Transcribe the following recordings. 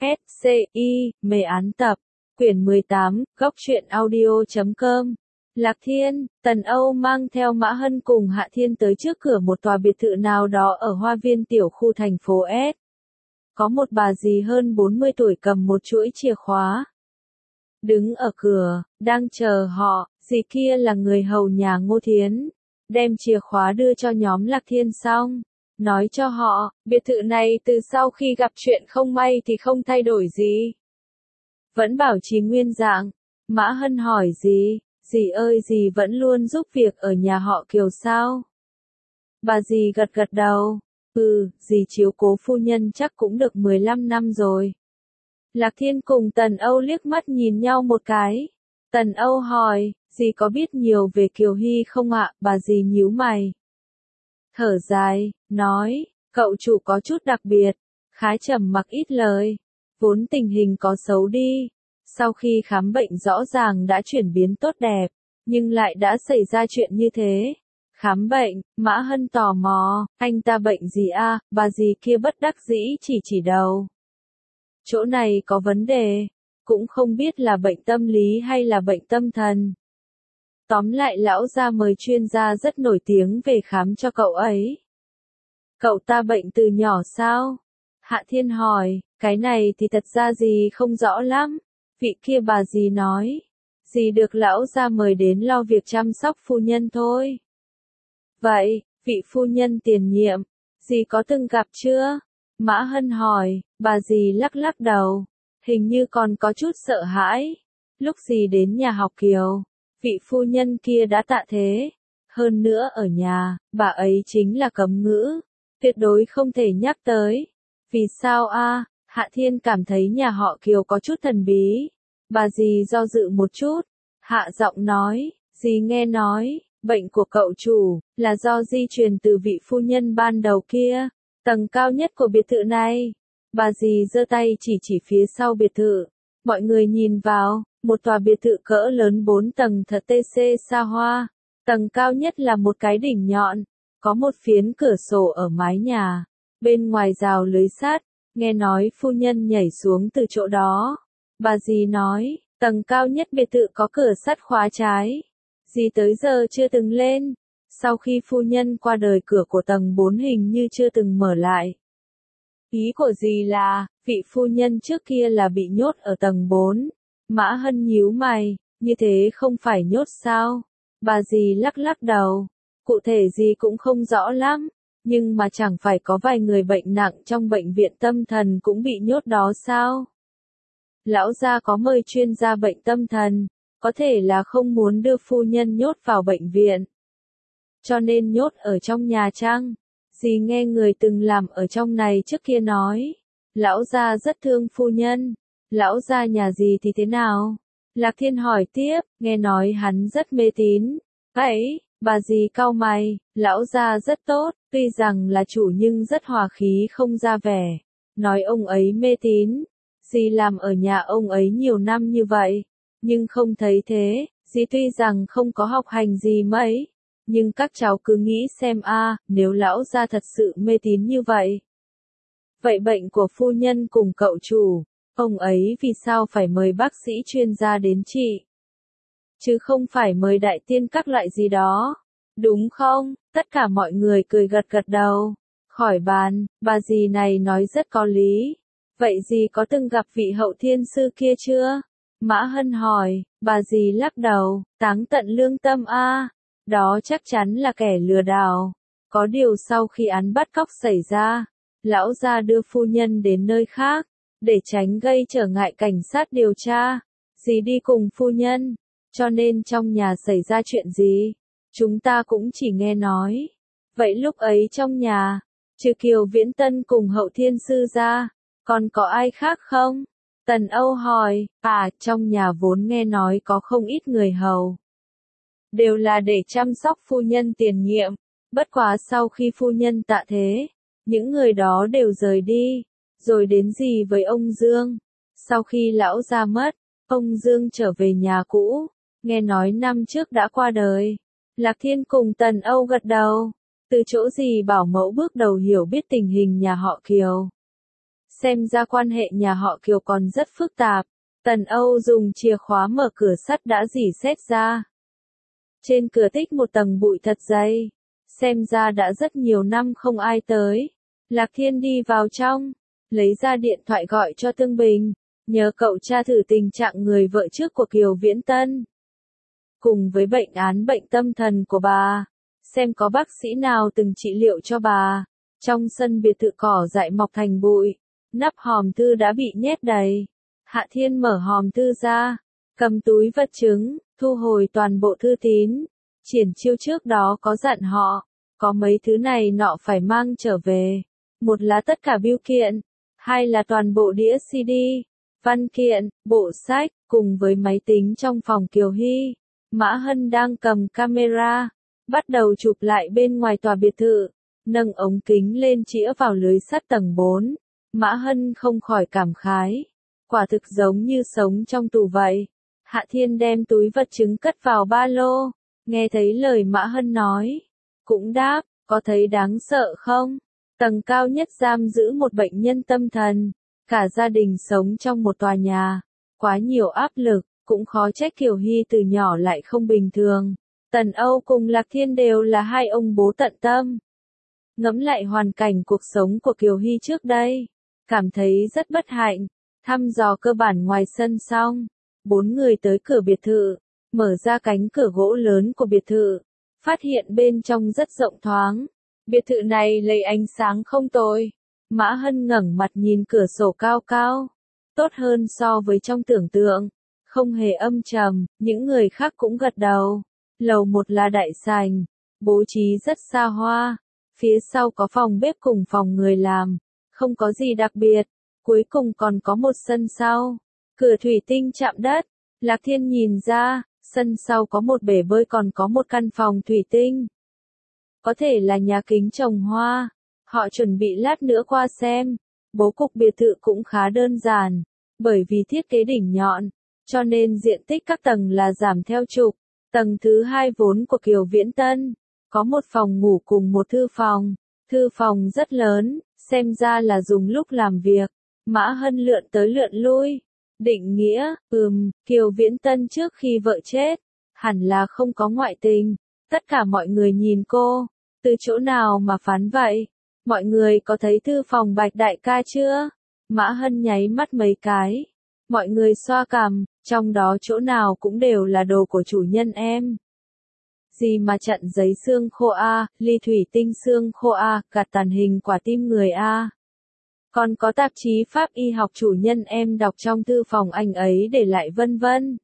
SCI, mê án tập, quyển 18, góc truyện audio.com. Lạc Thiên, Tần Âu mang theo Mã Hân cùng Hạ Thiên tới trước cửa một tòa biệt thự nào đó ở Hoa Viên tiểu khu thành phố S. Có một bà dì hơn 40 tuổi cầm một chuỗi chìa khóa. Đứng ở cửa, đang chờ họ, dì kia là người hầu nhà Ngô Thiến. Đem chìa khóa đưa cho nhóm Lạc Thiên xong. Nói cho họ, biệt thự này từ sau khi gặp chuyện không may thì không thay đổi gì. Vẫn bảo trì nguyên dạng. Mã Hân hỏi dì ơi dì vẫn luôn giúp việc ở nhà họ Kiều sao? Bà dì gật gật đầu. Dì chiếu cố phu nhân chắc cũng được 15 năm rồi. Lạc Thiên cùng Tần Âu liếc mắt nhìn nhau một cái. Tần Âu hỏi, dì có biết nhiều về Kiều Hy không ạ? Bà dì nhíu mày. Thở dài, nói, cậu chủ có chút đặc biệt, khá trầm mặc ít lời, vốn tình hình có xấu đi, sau khi khám bệnh rõ ràng đã chuyển biến tốt đẹp, nhưng lại đã xảy ra chuyện như thế. Khám bệnh, Mã Hân tò mò, anh ta bệnh gì à? Bà dì kia bất đắc dĩ chỉ đầu. Chỗ này có vấn đề, cũng không biết là bệnh tâm lý hay là bệnh tâm thần. Tóm lại lão gia mời chuyên gia rất nổi tiếng về khám cho cậu ấy. Cậu ta bệnh từ nhỏ sao? Hạ Thiên hỏi, cái này thì thật ra dì không rõ lắm. Vị kia bà dì nói, dì được lão gia mời đến lo việc chăm sóc phu nhân thôi. Vậy, vị phu nhân tiền nhiệm, dì có từng gặp chưa? Mã Hân hỏi, bà dì lắc lắc đầu, hình như còn có chút sợ hãi. Lúc dì đến nhà học Kiều, vị phu nhân kia đã tạ thế. Hơn nữa ở nhà, bà ấy chính là cấm ngữ, tuyệt đối không thể nhắc tới. Vì sao a? Hạ Thiên cảm thấy nhà họ Kiều có chút thần bí. Bà dì do dự một chút, hạ giọng nói, dì nghe nói, bệnh của cậu chủ, là do di truyền từ vị phu nhân ban đầu kia, tầng cao nhất của biệt thự này. Bà dì giơ tay chỉ phía sau biệt thự. Mọi người nhìn vào, một tòa biệt thự cỡ lớn 4 tầng thật TC xa hoa. Tầng cao nhất là một cái đỉnh nhọn, có một phiến cửa sổ ở mái nhà, bên ngoài rào lưới sắt, nghe nói phu nhân nhảy xuống từ chỗ đó. Bà dì nói, tầng cao nhất biệt thự có cửa sắt khóa trái. Dì tới giờ chưa từng lên, sau khi phu nhân qua đời cửa của tầng 4 hình như chưa từng mở lại. Ý của dì là, vị phu nhân trước kia là bị nhốt ở tầng 4. Mã Hân nhíu mày, như thế không phải nhốt sao? Bà dì lắc lắc đầu, cụ thể gì cũng không rõ lắm, nhưng mà chẳng phải có vài người bệnh nặng trong bệnh viện tâm thần cũng bị nhốt đó sao? Lão gia có mời chuyên gia bệnh tâm thần, có thể là không muốn đưa phu nhân nhốt vào bệnh viện, cho nên nhốt ở trong nhà chăng? Dì nghe người từng làm ở trong này trước kia nói, lão gia rất thương phu nhân. Lão gia nhà dì thì thế nào? Lạc Thiên hỏi tiếp, nghe nói hắn rất mê tín. Vậy, bà dì cau mày, lão gia rất tốt, tuy rằng là chủ nhưng rất hòa khí không ra vẻ. Nói ông ấy mê tín, dì làm ở nhà ông ấy nhiều năm như vậy, nhưng không thấy thế. Dì tuy rằng không có học hành gì mấy, nhưng các cháu cứ nghĩ xem nếu lão gia thật sự mê tín như vậy. Vậy bệnh của phu nhân cùng cậu chủ, ông ấy vì sao phải mời bác sĩ chuyên gia đến trị? Chứ không phải mời đại tiên các loại gì đó, đúng không? Tất cả mọi người cười gật gật đầu. Khỏi bàn, bà dì này nói rất có lý. Vậy dì có từng gặp vị hậu thiên sư kia chưa? Mã Hân hỏi, bà dì lắc đầu, táng tận lương tâm đó chắc chắn là kẻ lừa đảo. Có điều sau khi án bắt cóc xảy ra, lão gia đưa phu nhân đến nơi khác, để tránh gây trở ngại cảnh sát điều tra. Dì đi cùng phu nhân, cho nên trong nhà xảy ra chuyện gì, chúng ta cũng chỉ nghe nói. Vậy lúc ấy trong nhà, trừ Kiều Viễn Tân cùng hậu thiên sư ra, còn có ai khác không? Tần Âu hỏi, trong nhà vốn nghe nói có không ít người hầu. Đều là để chăm sóc phu nhân tiền nhiệm, bất quá sau khi phu nhân tạ thế, những người đó đều rời đi, rồi đến gì với ông Dương. Sau khi lão ra mất, ông Dương trở về nhà cũ, nghe nói năm trước đã qua đời. Lạc Thiên cùng Tần Âu gật đầu, từ chỗ gì bảo mẫu bước đầu hiểu biết tình hình nhà họ Kiều. Xem ra quan hệ nhà họ Kiều còn rất phức tạp. Tần Âu dùng chìa khóa mở cửa sắt đã rỉ sét ra. Trên cửa tích một tầng bụi thật dày. Xem ra đã rất nhiều năm không ai tới. Lạc Thiên đi vào trong, lấy ra điện thoại gọi cho Tương Bình, nhờ cậu tra thử tình trạng người vợ trước của Kiều Viễn Tân. Cùng với bệnh án bệnh tâm thần của bà, xem có bác sĩ nào từng trị liệu cho bà. Trong sân biệt thự cỏ dại mọc thành bụi, nắp hòm thư đã bị nhét đầy. Hạ Thiên mở hòm thư ra, cầm túi vật chứng, thu hồi toàn bộ thư tín. Triển Chiêu trước đó có dặn họ, có mấy thứ này nọ phải mang trở về. Một là tất cả bưu kiện, hai là toàn bộ đĩa CD, văn kiện, bộ sách, cùng với máy tính trong phòng Kiều Hy. Mã Hân đang cầm camera, bắt đầu chụp lại bên ngoài tòa biệt thự, nâng ống kính lên chĩa vào lưới sắt tầng 4. Mã Hân không khỏi cảm khái, quả thực giống như sống trong tù vậy. Hạ Thiên đem túi vật chứng cất vào ba lô, nghe thấy lời Mã Hân nói, cũng đáp, có thấy đáng sợ không? Tầng cao nhất giam giữ một bệnh nhân tâm thần, cả gia đình sống trong một tòa nhà, quá nhiều áp lực, cũng khó trách Kiều Hy từ nhỏ lại không bình thường. Tần Âu cùng Lạc Thiên đều là hai ông bố tận tâm. Ngẫm lại hoàn cảnh cuộc sống của Kiều Hy trước đây, cảm thấy rất bất hạnh. Thăm dò cơ bản ngoài sân xong, 4 người tới cửa biệt thự, mở ra cánh cửa gỗ lớn của biệt thự, phát hiện bên trong rất rộng thoáng. Biệt thự này lấy ánh sáng không tồi. Mã Hân ngẩng mặt nhìn cửa sổ cao cao, tốt hơn so với trong tưởng tượng, không hề âm trầm. Những người khác cũng gật đầu. Lầu 1 là đại sảnh, bố trí rất xa hoa, phía sau có phòng bếp cùng phòng người làm, không có gì đặc biệt. Cuối cùng còn có một sân sau, cửa thủy tinh chạm đất. Lạc Thiên nhìn ra, sân sau có một bể bơi còn có một căn phòng thủy tinh. Có thể là nhà kính trồng hoa, họ chuẩn bị lát nữa qua xem. Bố cục biệt thự cũng khá đơn giản, bởi vì thiết kế đỉnh nhọn, cho nên diện tích các tầng là giảm theo trục. Tầng thứ 2 vốn của Kiều Viễn Tân, có một phòng ngủ cùng một thư phòng rất lớn, xem ra là dùng lúc làm việc. Mã Hân lượn tới lượn lui, định nghĩa, Kiều Viễn Tân trước khi vợ chết, hẳn là không có ngoại tình. Tất cả mọi người nhìn cô, từ chỗ nào mà phán vậy? Mọi người có thấy thư phòng Bạch đại ca chưa? Mã Hân nháy mắt mấy cái. Mọi người xoa cằm, trong đó chỗ nào cũng đều là đồ của chủ nhân em. Gì mà chặn giấy xương khô a, ly thủy tinh xương khô a, gạt tàn hình quả tim người a. Còn có tạp chí pháp y học chủ nhân em đọc trong thư phòng anh ấy để lại vân vân.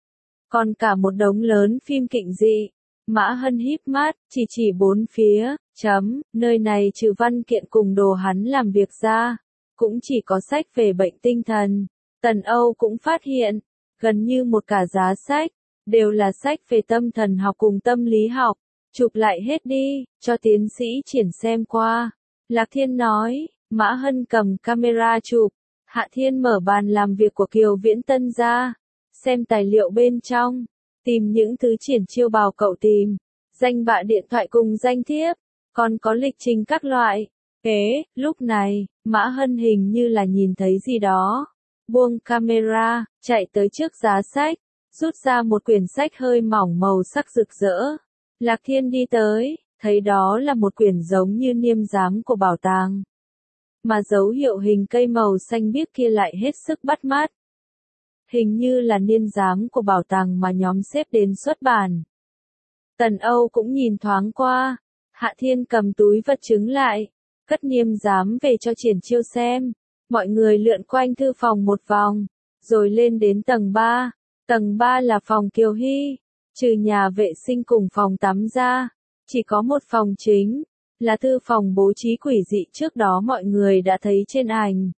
Còn cả một đống lớn phim kịnh dị. Mã Hân híp mắt, chỉ bốn phía, nơi này trừ văn kiện cùng đồ hắn làm việc ra, cũng chỉ có sách về bệnh tinh thần. Tần Âu cũng phát hiện, gần như một cả giá sách, đều là sách về tâm thần học cùng tâm lý học. Chụp lại hết đi, cho tiến sĩ Triển xem qua. Lạc Thiên nói. Mã Hân cầm camera chụp. Hạ Thiên mở bàn làm việc của Kiều Viễn Tân ra, xem tài liệu bên trong, tìm những thứ Triển Chiêu bảo cậu tìm, danh bạ điện thoại cùng danh thiếp, còn có lịch trình các loại. Lúc này, Mã Hân hình như là nhìn thấy gì đó, buông camera, chạy tới trước giá sách, rút ra một quyển sách hơi mỏng màu sắc rực rỡ. Lạc Thiên đi tới, thấy đó là một quyển giống như niêm giám của bảo tàng. Mà dấu hiệu hình cây màu xanh biếc kia lại hết sức bắt mắt. Hình như là niên giám của bảo tàng mà nhóm xếp đến xuất bản. Tần Âu cũng nhìn thoáng qua. Hạ Thiên cầm túi vật chứng lại, cất niêm giám về cho Triển Chiêu xem. Mọi người lượn quanh thư phòng một vòng, rồi lên đến tầng 3. Tầng 3 là phòng Kiều Hy, trừ nhà vệ sinh cùng phòng tắm ra, chỉ có một phòng chính, là thư phòng bố trí quỷ dị trước đó mọi người đã thấy trên ảnh.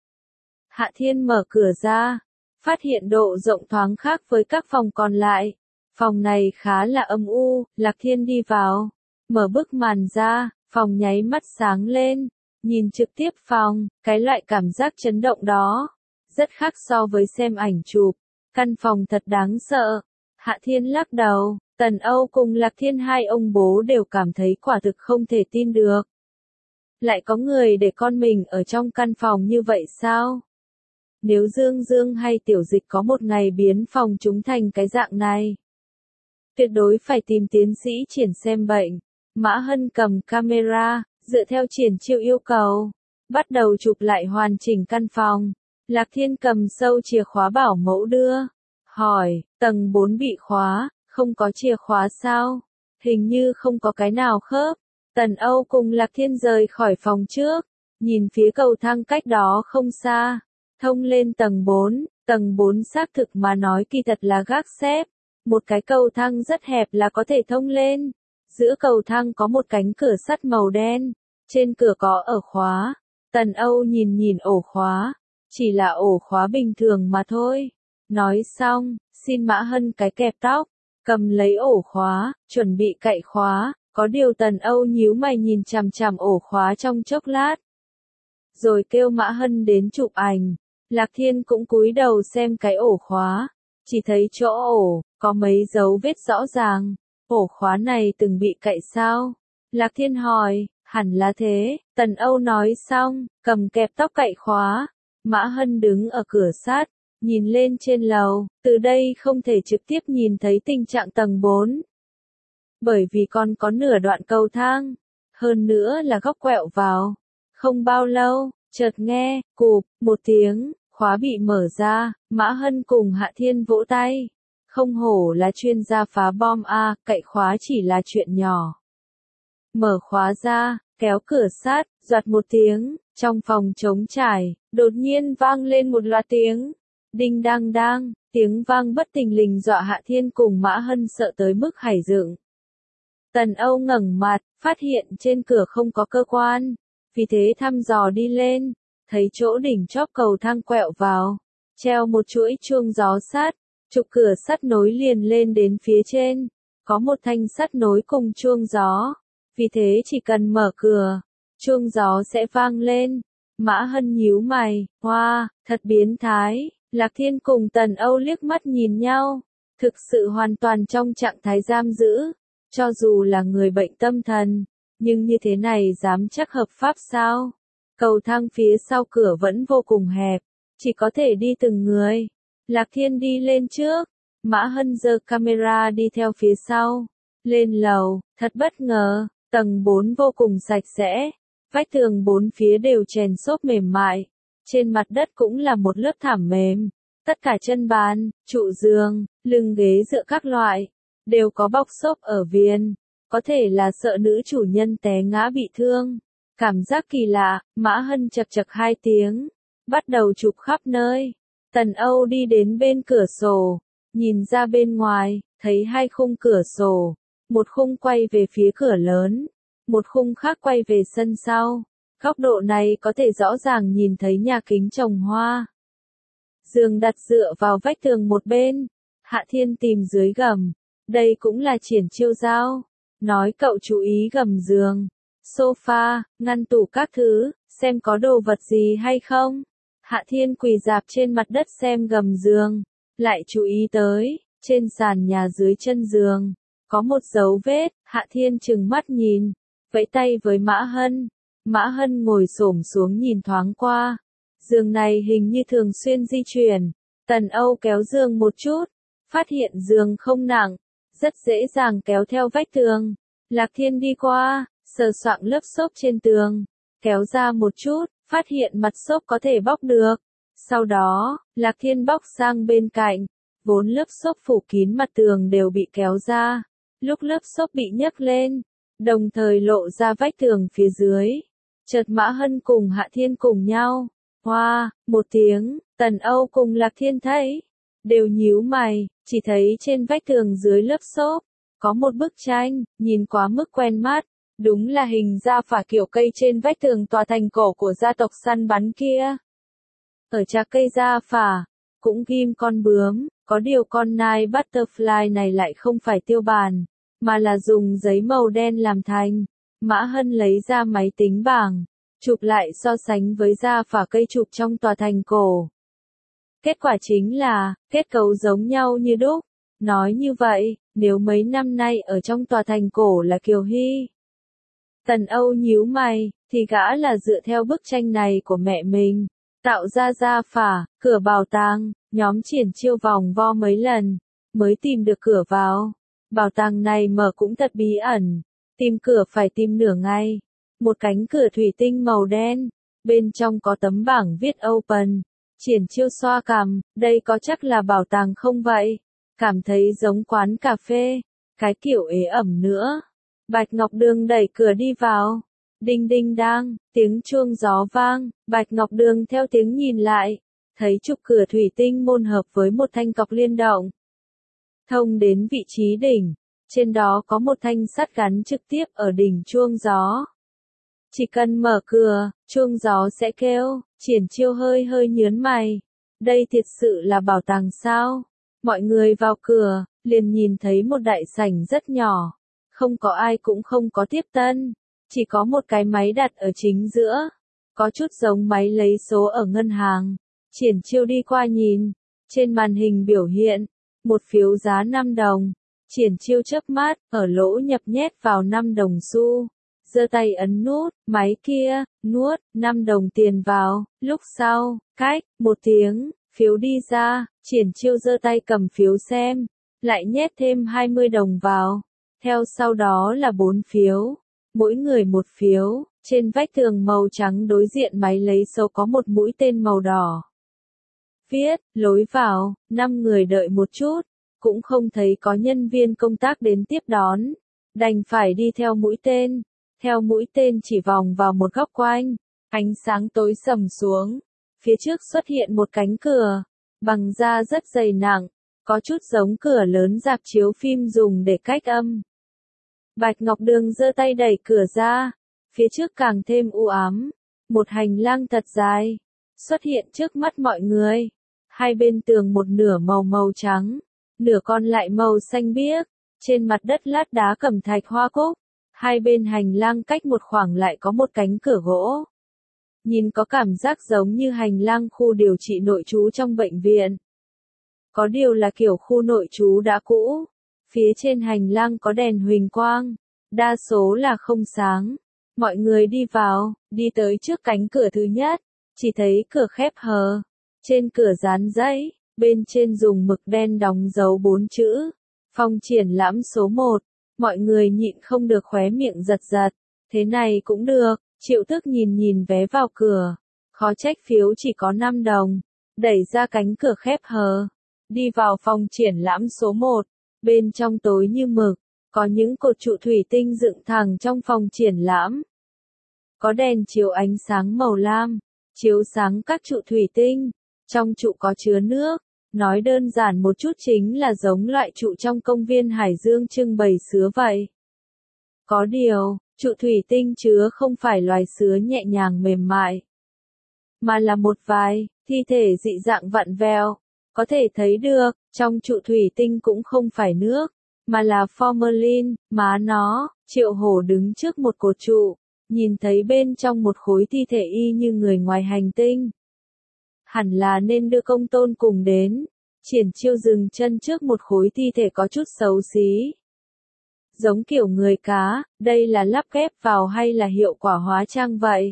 Hạ Thiên mở cửa ra, phát hiện độ rộng thoáng khác với các phòng còn lại. Phòng này khá là âm u. Lạc Thiên đi vào, mở bức màn ra, phòng nháy mắt sáng lên, nhìn trực tiếp phòng, cái loại cảm giác chấn động đó, rất khác so với xem ảnh chụp. Căn phòng thật đáng sợ. Hạ Thiên lắc đầu. Tần Âu cùng Lạc Thiên hai ông bố đều cảm thấy quả thực không thể tin được. Lại có người để con mình ở trong căn phòng như vậy sao? Nếu Dương Dương hay Tiểu Dịch có một ngày biến phòng chúng thành cái dạng này, tuyệt đối phải tìm tiến sĩ Triển xem bệnh. Mã Hân cầm camera, dựa theo Triển Chiêu yêu cầu, bắt đầu chụp lại hoàn chỉnh căn phòng. Lạc Thiên cầm sâu chìa khóa bảo mẫu đưa, hỏi, tầng 4 bị khóa, không có chìa khóa sao? Hình như không có cái nào khớp. Tần Âu cùng Lạc Thiên rời khỏi phòng trước, nhìn phía cầu thang cách đó không xa, thông lên tầng 4 xác thực mà nói kỳ thật là gác xếp. Một cái cầu thang rất hẹp là có thể thông lên. Giữa cầu thang có một cánh cửa sắt màu đen, trên cửa có ổ khóa. Tần Âu nhìn ổ khóa, chỉ là ổ khóa bình thường mà thôi. Nói xong, xin Mã Hân cái kẹp tóc, cầm lấy ổ khóa, chuẩn bị cạy khóa. Có điều Tần Âu nhíu mày nhìn chằm chằm ổ khóa trong chốc lát, rồi kêu Mã Hân đến chụp ảnh. Lạc Thiên cũng cúi đầu xem cái ổ khóa, chỉ thấy chỗ ổ có mấy dấu vết rõ ràng. Ổ khóa này từng bị cạy sao? Lạc Thiên hỏi. Hẳn là thế. Tần Âu nói xong, cầm kẹp tóc cạy khóa. Mã Hân đứng ở cửa sắt, nhìn lên trên lầu, từ đây không thể trực tiếp nhìn thấy tình trạng tầng 4. Bởi vì còn có nửa đoạn cầu thang, hơn nữa là góc quẹo vào. Không bao lâu, chợt nghe, cụp, một tiếng, khóa bị mở ra. Mã Hân cùng Hạ Thiên vỗ tay. Không hổ là chuyên gia phá bom a, cạy khóa chỉ là chuyện nhỏ. Mở khóa ra, kéo cửa sắt, doạt một tiếng, trong phòng trống trải, đột nhiên vang lên một loạt tiếng. Đinh đang đang, tiếng vang bất thình lình dọa Hạ Thiên cùng Mã Hân sợ tới mức hảy dựng. Tần Âu ngẩng mặt, phát hiện trên cửa không có cơ quan, vì thế thăm dò đi lên, thấy chỗ đỉnh chóp cầu thang quẹo vào, treo một chuỗi chuông gió sắt, trục cửa sắt nối liền lên đến phía trên, có một thanh sắt nối cùng chuông gió, vì thế chỉ cần mở cửa, chuông gió sẽ vang lên. Mã Hân nhíu mày, hoa, thật biến thái. Lạc Thiên cùng Tần Âu liếc mắt nhìn nhau, thực sự hoàn toàn trong trạng thái giam giữ. Cho dù là người bệnh tâm thần, nhưng như thế này dám chắc hợp pháp sao? Cầu thang phía sau cửa vẫn vô cùng hẹp, chỉ có thể đi từng người. Lạc Thiên đi lên trước, Mã Hân giơ camera đi theo phía sau. Lên lầu, thật bất ngờ, tầng 4 vô cùng sạch sẽ, vách tường bốn phía đều chèn xốp mềm mại, trên mặt đất cũng là một lớp thảm mềm. Tất cả chân bàn, trụ giường, lưng ghế dựa các loại đều có bọc xốp ở viền, có thể là sợ nữ chủ nhân té ngã bị thương. Cảm giác kỳ lạ, Mã Hân chật chật 2 tiếng, bắt đầu chụp khắp nơi. Tần Âu đi đến bên cửa sổ, nhìn ra bên ngoài, thấy 2 khung cửa sổ, một khung quay về phía cửa lớn, một khung khác quay về sân sau. Góc độ này có thể rõ ràng nhìn thấy nhà kính trồng hoa. Giường đặt dựa vào vách tường một bên, Hạ Thiên tìm dưới gầm. Đây cũng là Triển Chiêu giao. Nói cậu chú ý gầm giường, sofa, ngăn tủ các thứ, xem có đồ vật gì hay không. Hạ Thiên quỳ rạp trên mặt đất xem gầm giường, lại chú ý tới, trên sàn nhà dưới chân giường, có một dấu vết. Hạ Thiên trừng mắt nhìn, vẫy tay với Mã Hân. Mã Hân ngồi xổm xuống nhìn thoáng qua. Giường này hình như thường xuyên di chuyển. Tần Âu kéo giường một chút, phát hiện giường không nặng, rất dễ dàng kéo theo vách tường. Lạc Thiên đi qua, sờ soạng lớp xốp trên tường, kéo ra một chút, phát hiện mặt xốp có thể bóc được. Sau đó, Lạc Thiên bóc sang bên cạnh, 4 lớp xốp phủ kín mặt tường đều bị kéo ra. Lúc lớp xốp bị nhấc lên, đồng thời lộ ra vách tường phía dưới. Chợt Mã Hân cùng Hạ Thiên cùng nhau, hoa, một tiếng, Tần Âu cùng Lạc Thiên thấy, đều nhíu mày, chỉ thấy trên vách tường dưới lớp xốp, có một bức tranh, nhìn quá mức quen mắt, đúng là hình da phả kiểu cây trên vách tường tòa thành cổ của gia tộc săn bắn kia. Ở trạc cây da phả, cũng ghim con bướm, có điều con nai butterfly này lại không phải tiêu bản, mà là dùng giấy màu đen làm thành. Mã Hân lấy ra máy tính bảng, chụp lại so sánh với da phả cây chụp trong tòa thành cổ. Kết quả chính là, kết cấu giống nhau như đúc. Nói như vậy, nếu mấy năm nay ở trong tòa thành cổ là Kiều Hy, Tần Âu nhíu mày, thì gã là dựa theo bức tranh này của mẹ mình, tạo ra gia phả, cửa bảo tàng, nhóm Triển Chiêu vòng vo mấy lần, mới tìm được cửa vào. Bảo tàng này mở cũng thật bí ẩn, tìm cửa phải tìm nửa ngày. Một cánh cửa thủy tinh màu đen, bên trong có tấm bảng viết Open. Triển Chiêu xoa cằm, đây có chắc là bảo tàng không vậy? Cảm thấy giống quán cà phê, cái kiểu ế ẩm nữa. Bạch Ngọc Đường đẩy cửa đi vào. Đinh đinh đang, tiếng chuông gió vang, Bạch Ngọc Đường theo tiếng nhìn lại, thấy trục cửa thủy tinh môn hợp với một thanh cọc liên động. Thông đến vị trí đỉnh, trên đó có một thanh sắt gắn trực tiếp ở đỉnh chuông gió. Chỉ cần mở cửa, chuông gió sẽ kêu. Triển Chiêu hơi hơi nhướng mày. Đây thiệt sự là bảo tàng sao? Mọi người vào cửa, liền nhìn thấy một đại sảnh rất nhỏ. Không có ai cũng không có tiếp tân. Chỉ có một cái máy đặt ở chính giữa. Có chút giống máy lấy số ở ngân hàng. Triển Chiêu đi qua nhìn. Trên màn hình biểu hiện. Một phiếu giá 5 đồng. Triển Chiêu chớp mắt, ở lỗ nhập nhét vào 5 đồng xu. Giơ tay ấn nút, máy kia, nuốt, 5 đồng tiền vào, lúc sau, cách, 1 tiếng, phiếu đi ra, Triển Chiêu giơ tay cầm phiếu xem, lại nhét thêm 20 đồng vào, theo sau đó là 4 phiếu, mỗi người 1 phiếu, trên vách tường màu trắng đối diện máy lấy số có một mũi tên màu đỏ. Viết, lối vào, 5 người đợi một chút, cũng không thấy có nhân viên công tác đến tiếp đón, đành phải đi theo mũi tên. Theo mũi tên chỉ vòng vào một góc quanh, ánh sáng tối sầm xuống, phía trước xuất hiện một cánh cửa, bằng da rất dày nặng, có chút giống cửa lớn rạp chiếu phim dùng để cách âm. Bạch Ngọc Đường giơ tay đẩy cửa ra, phía trước càng thêm u ám, một hành lang thật dài, xuất hiện trước mắt mọi người. Hai bên tường một nửa màu trắng, nửa còn lại màu xanh biếc, trên mặt đất lát đá cẩm thạch hoa cúc. Hai bên hành lang cách một khoảng lại có một cánh cửa gỗ. Nhìn có cảm giác giống như hành lang khu điều trị nội trú trong bệnh viện. Có điều là kiểu khu nội trú đã cũ. Phía trên hành lang có đèn huỳnh quang, đa số là không sáng. Mọi người đi vào, đi tới trước cánh cửa thứ nhất, chỉ thấy cửa khép hờ. Trên cửa dán giấy, bên trên dùng mực đen đóng dấu 4 chữ. Phòng triển lãm số 1. Mọi người nhịn không được khóe miệng giật giật. Thế này cũng được, Triệu Thức nhìn vé vào cửa. Khó trách phiếu chỉ có 5 đồng. Đẩy ra cánh cửa khép hờ. Đi vào phòng triển lãm số 1. Bên trong tối như mực. Có những cột trụ thủy tinh dựng thẳng trong phòng triển lãm. Có đèn chiếu ánh sáng màu lam. Chiếu sáng các trụ thủy tinh. Trong trụ có chứa nước. Nói đơn giản một chút chính là giống loại trụ trong công viên Hải Dương trưng bày sứa vậy. Có điều, trụ thủy tinh chứa không phải loài sứa nhẹ nhàng mềm mại, mà là một vài thi thể dị dạng vặn vẹo. Có thể thấy được, trong trụ thủy tinh cũng không phải nước, mà là formalin, má nó. Triệu Hổ đứng trước một cột trụ, nhìn thấy bên trong một khối thi thể y như người ngoài hành tinh. Hẳn là nên đưa công tôn cùng đến. Triển Chiêu dừng chân trước một khối thi thể có chút xấu xí. Giống kiểu người cá, đây là lắp ghép vào hay là hiệu quả hóa trang vậy?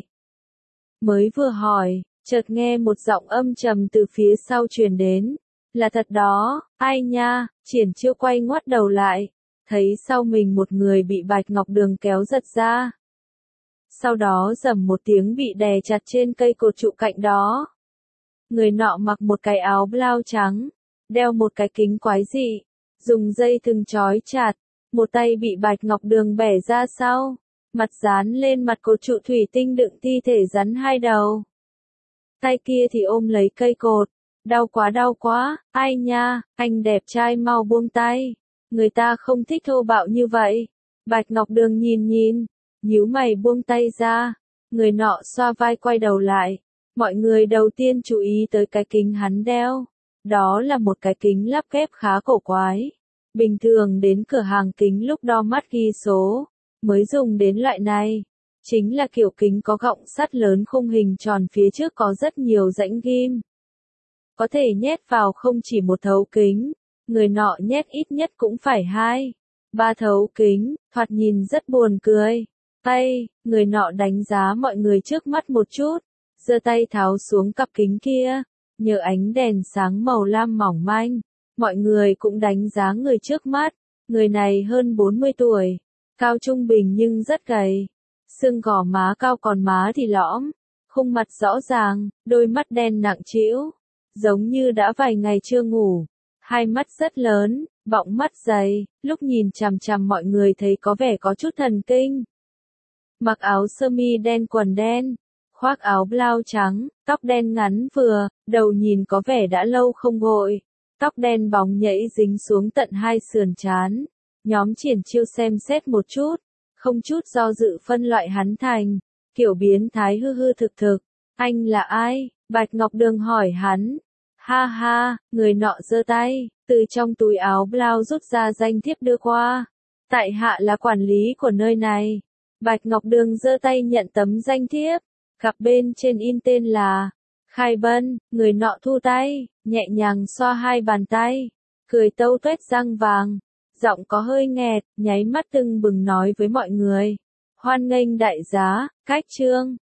Mới vừa hỏi, chợt nghe một giọng âm trầm từ phía sau truyền đến. Là thật đó, ai nha? Triển Chiêu quay ngoắt đầu lại, thấy sau mình một người bị Bạch Ngọc Đường kéo giật ra. Sau đó rầm một tiếng bị đè chặt trên cây cột trụ cạnh đó. Người nọ mặc một cái áo blau trắng, đeo một cái kính quái dị, dùng dây thừng trói chặt, một tay bị Bạch Ngọc Đường bẻ ra sau, mặt dán lên mặt cột trụ thủy tinh đựng thi thể rắn 2 đầu. Tay kia thì ôm lấy cây cột, đau quá, ai nha, anh đẹp trai mau buông tay, người ta không thích thô bạo như vậy. Bạch Ngọc Đường nhìn, nhíu mày buông tay ra, người nọ xoa vai quay đầu lại. Mọi người đầu tiên chú ý tới cái kính hắn đeo. Đó là một cái kính lắp ghép khá cổ quái. Bình thường đến cửa hàng kính lúc đo mắt ghi số, mới dùng đến loại này. Chính là kiểu kính có gọng sắt lớn khung hình tròn phía trước có rất nhiều rãnh ghim. Có thể nhét vào không chỉ một thấu kính, người nọ nhét ít nhất cũng phải 2, 3 thấu kính, thoạt nhìn rất buồn cười. tay, người nọ đánh giá mọi người trước mắt một chút, giơ tay tháo xuống cặp kính kia, nhờ ánh đèn sáng màu lam mỏng manh, mọi người cũng đánh giá người trước mắt, người này hơn 40 tuổi, cao trung bình nhưng rất gầy, xương gò má cao còn má thì lõm, khuôn mặt rõ ràng, đôi mắt đen nặng trĩu, giống như đã vài ngày chưa ngủ, hai mắt rất lớn, bọng mắt dày, lúc nhìn chằm chằm mọi người thấy có vẻ có chút thần kinh. Mặc áo sơ mi đen quần đen, khoác áo blau trắng, tóc đen ngắn vừa, đầu nhìn có vẻ đã lâu không gội, tóc đen bóng nhẫy dính xuống tận hai sườn trán. Nhóm Triển Chiêu xem xét một chút, không chút do dự phân loại hắn thành kiểu biến thái hư hư thực thực. Anh là ai? Bạch Ngọc Đường hỏi hắn. Ha ha, người nọ giơ tay, từ trong túi áo blau rút ra danh thiếp đưa qua. Tại hạ là quản lý của nơi này. Bạch Ngọc Đường giơ tay nhận tấm danh thiếp, cặp bên trên in tên là Khai Bân. Người nọ thu tay, nhẹ nhàng xoa hai bàn tay, cười tâu tuét răng vàng, giọng có hơi nghẹt, nháy mắt tưng bừng nói với mọi người. Hoan nghênh đại giá, cách trương.